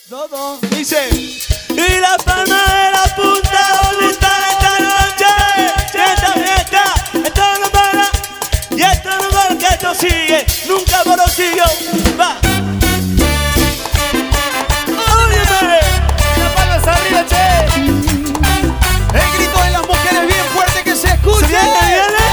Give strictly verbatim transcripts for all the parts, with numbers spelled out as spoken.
Todo dice. Y la palma de la punta, ¿dónde está esta noche? Esta fiesta, esto no para. Y esto no para que esto sigue. Nunca por los siguió. Va. Óyeme. La palma arriba, che. El grito de las mujeres bien fuerte que se escuche. ¿Se viene, viene?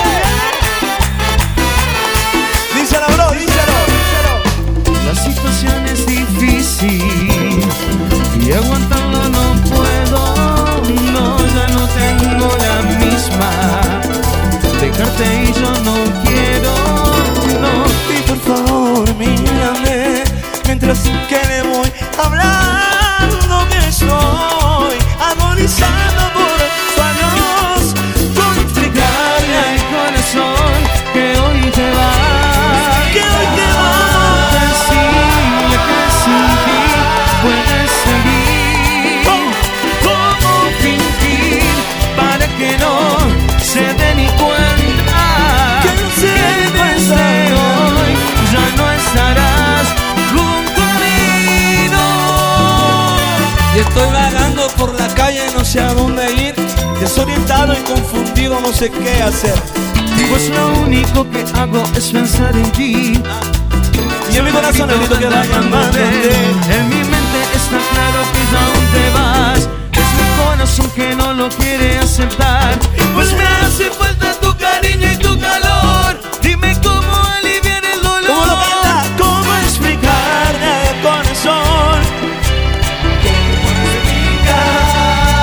Díselo, bro, díselo, díselo. La situación es difícil y aguantarlo no puedo. No, ya no tengo la misma. Dejarte y yo no quiero. No, Y por favor, mírame mientras que le voy hablando que estoy agonizando por su adiós. ¿Cómo explicarle al corazón que hoy te vas? que hoy te vas? Decirle que sin ti puedes seguir. ¿Cómo fingir para que no se dé ni cuenta Que no se dé que cuenta. desde hoy ya no estarás junto a mí? No. Y estoy vagando por la calle, no sé a dónde ir. Desorientado y confundido, no sé qué hacer. Pues lo único que hago es pensar en ti. Y en mi corazón el grito que va llamándote. En mi mente está claro que ya aún te vas. Es mi corazón que no lo quiere aceptar. Pues me hace falta tu cariño y tu calor. Dime cómo aliviar el dolor. ¿Cómo lo canta? ¿Cómo explicarle al corazón? ¿Cómo explicar?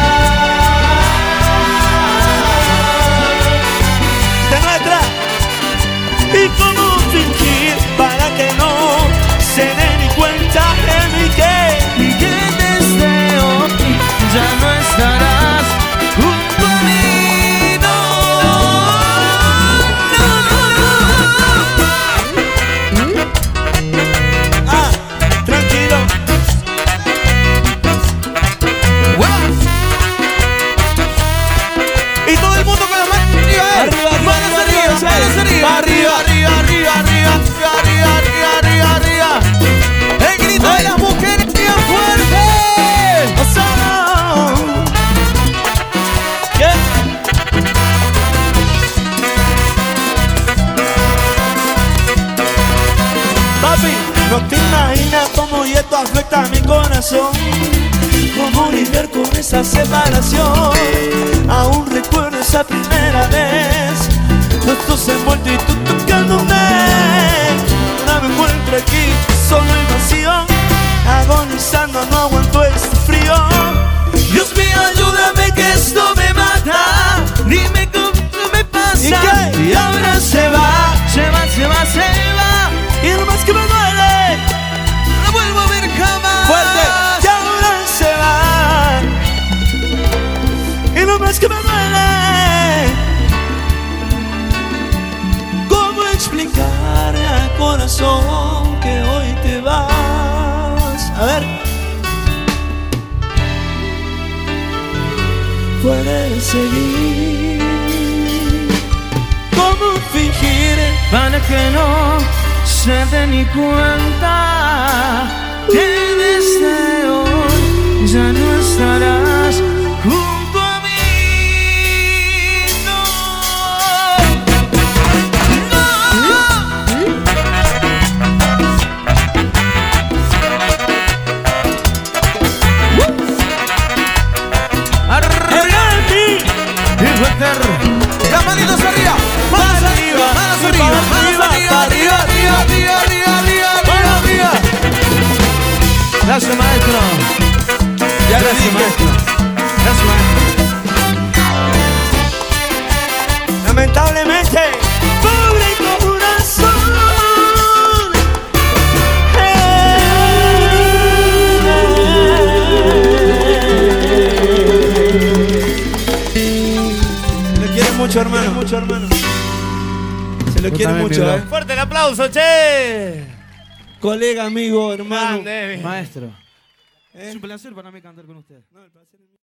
De nuestra. ¿Y cómo fingir para que no se dé ni cuenta de mí que? Y que desde hoy ya no estarás junto a mí. No, no, no. Ah, tranquilo. Y todo el mundo con las manos arriba, eh. Arriba, arriba, Manos arriba, arriba, arriba, manos arriba, arriba, arriba, arriba, arriba, arriba, arriba, arriba, arriba. El grito de las mujeres bien fuerte. Oh, ¿qué? Papi, no te imaginas cómo y esto afecta a mi corazón. Cómo lidiar con esa separación. Aún recuerdo esa primera vez. Los dos envueltos y tú tocándome. Ahora me encuentro aquí, solo y vacío. Agonizando, no aguanto este frío. Dios mío, ayúdame que esto me mata. Dime cómo me pasa. ¿Y qué? Y ahora se va, se va, se va, se va. Y lo más que me duele, No la vuelvo a ver jamás. fuerte, y ahora se va. Y lo más que me duele, ¿cómo explicarle al corazón que hoy te vas? A ver. Puedes seguir. ¿Cómo fingir? Para que no se dé ni cuenta que desde hoy ya no estarás junto a mí. No, no. Las manitos arriba, manos arriba, manos arriba, manos arriba, arriba, arriba, arriba, arriba, arriba, arriba, arriba. Gracias, maestro. Ya Gracias, maestro. Gracias, maestro. Lamentablemente, pobre corazón. Se le quiere mucho, hermano. Mucho, hermano. Se le Yo quiere también, mucho, mi eh. bro. Fuerte el aplauso, che. Colega, amigo, hermano. Grande, Maestro. ¿Eh? Es un placer para mí cantar con usted. No, el placer es mío.